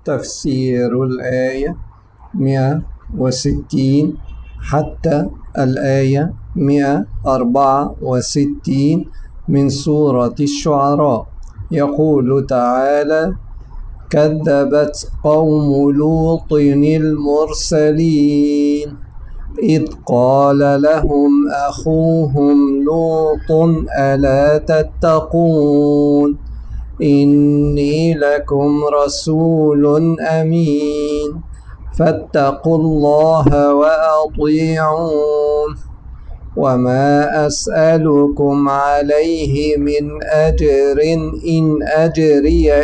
تفسير الآية 160 حتى الآية 164 من سورة الشعراء. يقول تعالى: كذبت قوم لوط المرسلين إذ قال لهم أخوهم لوط ألا تتقون إني لكم رسول أمين فاتقوا الله وأطيعون وما أسألكم عليه من أجر إن أجري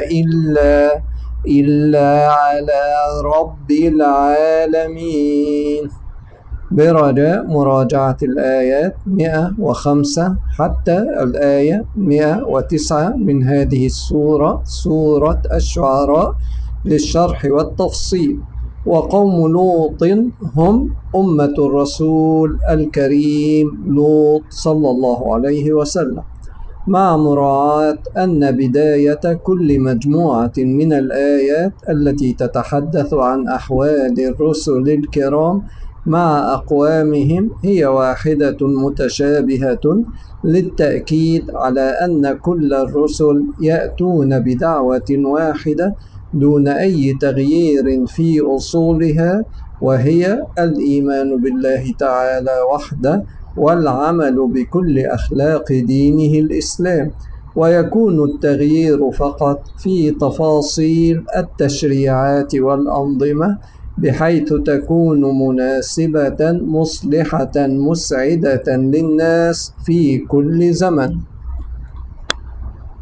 إلا على رب العالمين. برجاء مراجعة الآيات 105 حتى الآية 109 من هذه السورة، سورة الشعراء، للشرح والتفصيل. وقوم لوط هم أمة الرسول الكريم لوط صلى الله عليه وسلم، مع مراعاة أن بداية كل مجموعة من الآيات التي تتحدث عن أحوال الرسل الكرام مع أقوامهم هي واحدة متشابهة، للتأكيد على أن كل الرسل يأتون بدعوة واحدة دون أي تغيير في أصولها، وهي الإيمان بالله تعالى وحده والعمل بكل أخلاق دينه الإسلام، ويكون التغيير فقط في تفاصيل التشريعات والأنظمة بحيث تكون مناسبة مصلحة مسعدة للناس في كل زمن.